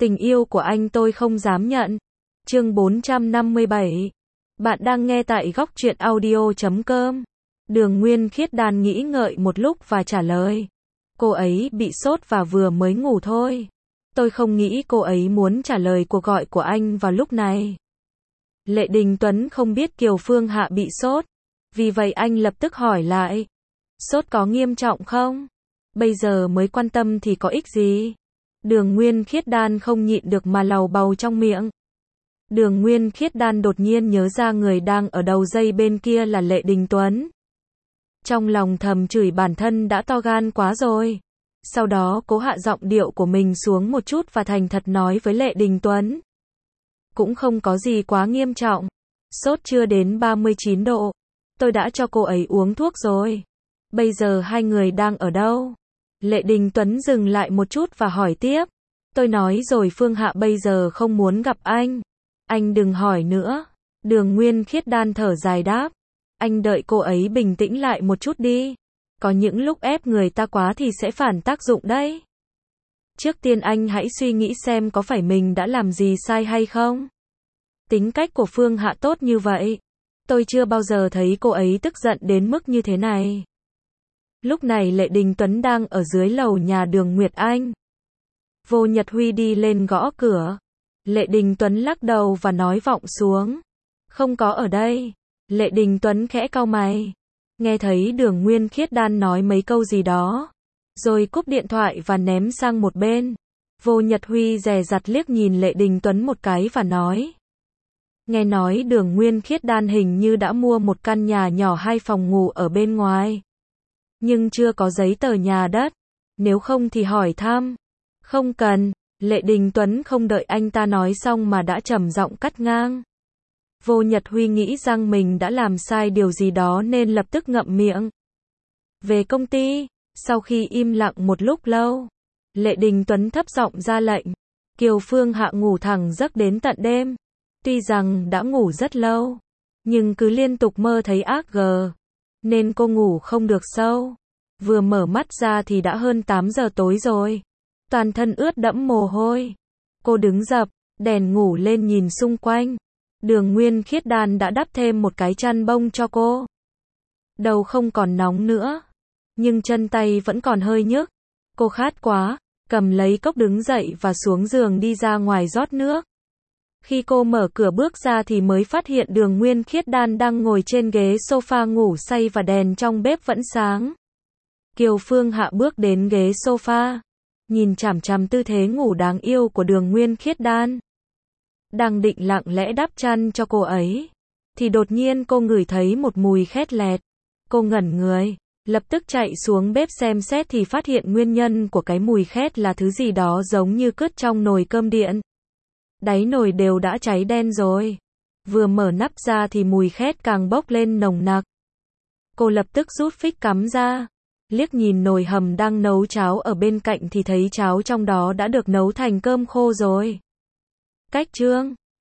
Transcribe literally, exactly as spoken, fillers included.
Tình yêu của anh tôi không dám nhận. Chương bốn trăm năm mươi bảy. Bạn đang nghe tại góc truyện audio chấm com. Đường Nguyên Khiết Đan nghĩ ngợi một lúc và trả lời. Cô ấy bị sốt và vừa mới ngủ thôi. Tôi không nghĩ cô ấy muốn trả lời cuộc gọi của anh vào lúc này. Lệ Đình Tuấn không biết Kiều Phương Hạ bị sốt. Vì vậy anh lập tức hỏi lại. Sốt có nghiêm trọng không? Bây giờ mới quan tâm thì có ích gì? Đường Nguyên Khiết Đan không nhịn được mà lầu bầu trong miệng. Đường Nguyên Khiết Đan đột nhiên nhớ ra người đang ở đầu dây bên kia là Lệ Đình Tuấn. Trong lòng thầm chửi bản thân đã to gan quá rồi. Sau đó cố hạ giọng điệu của mình xuống một chút và thành thật nói với Lệ Đình Tuấn. Cũng không có gì quá nghiêm trọng. Sốt chưa đến ba mươi chín độ. Tôi đã cho cô ấy uống thuốc rồi. Bây giờ hai người đang ở đâu? Lệ Đình Tuấn dừng lại một chút và hỏi tiếp. Tôi nói rồi Phương Hạ bây giờ không muốn gặp anh. Anh đừng hỏi nữa. Đường Nguyên Khiết Đan thở dài đáp. Anh đợi cô ấy bình tĩnh lại một chút đi. Có những lúc ép người ta quá thì sẽ phản tác dụng đấy. Trước tiên anh hãy suy nghĩ xem có phải mình đã làm gì sai hay không. Tính cách của Phương Hạ tốt như vậy. Tôi chưa bao giờ thấy cô ấy tức giận đến mức như thế này. Lúc này Lệ Đình Tuấn đang ở dưới lầu nhà Đường Nguyệt Anh. Vô Nhật Huy đi lên gõ cửa. Lệ Đình Tuấn lắc đầu và nói vọng xuống. Không có ở đây. Lệ Đình Tuấn khẽ cau mày. Nghe thấy Đường Nguyên Khiết Đan nói mấy câu gì đó. Rồi cúp điện thoại và ném sang một bên. Vô Nhật Huy dè dặt liếc nhìn Lệ Đình Tuấn một cái và nói. Nghe nói Đường Nguyên Khiết Đan hình như đã mua một căn nhà nhỏ hai phòng ngủ ở bên ngoài. Nhưng chưa có giấy tờ nhà đất. Nếu không thì hỏi thăm. Không cần. Lệ Đình Tuấn không đợi anh ta nói xong mà đã trầm giọng cắt ngang. Vô Nhật Huy nghĩ rằng mình đã làm sai điều gì đó nên lập tức ngậm miệng. Về công ty, sau khi im lặng một lúc lâu, Lệ Đình Tuấn thấp giọng ra lệnh. Kiều Phương Hạ ngủ thẳng giấc đến tận đêm. Tuy rằng đã ngủ rất lâu, nhưng cứ liên tục mơ thấy ác gờ. Nên cô ngủ không được sâu. Vừa mở mắt ra thì đã hơn tám giờ tối rồi. Toàn thân ướt đẫm mồ hôi. Cô đứng dập, đèn ngủ lên nhìn xung quanh. Đường Nguyên Khiết Đan đã đắp thêm một cái chăn bông cho cô. Đầu không còn nóng nữa. Nhưng chân tay vẫn còn hơi nhức. Cô khát quá, cầm lấy cốc đứng dậy và xuống giường đi ra ngoài rót nước. Khi cô mở cửa bước ra thì mới phát hiện Đường Nguyên Khiết Đan đang ngồi trên ghế sofa ngủ say và đèn trong bếp vẫn sáng. Kiều Phương Hạ bước đến ghế sofa, nhìn chằm chằm tư thế ngủ đáng yêu của Đường Nguyên Khiết Đan. Đang định lặng lẽ đắp chăn cho cô ấy, thì đột nhiên cô ngửi thấy một mùi khét lẹt. Cô ngẩn người, lập tức chạy xuống bếp xem xét thì phát hiện nguyên nhân của cái mùi khét là thứ gì đó giống như cứt trong nồi cơm điện. Đáy nồi đều đã cháy đen rồi. Vừa mở nắp ra thì mùi khét càng bốc lên nồng nặc. Cô lập tức rút phích cắm ra. Liếc nhìn nồi hầm đang nấu cháo ở bên cạnh thì thấy cháo trong đó đã được nấu thành cơm khô rồi. Cách chương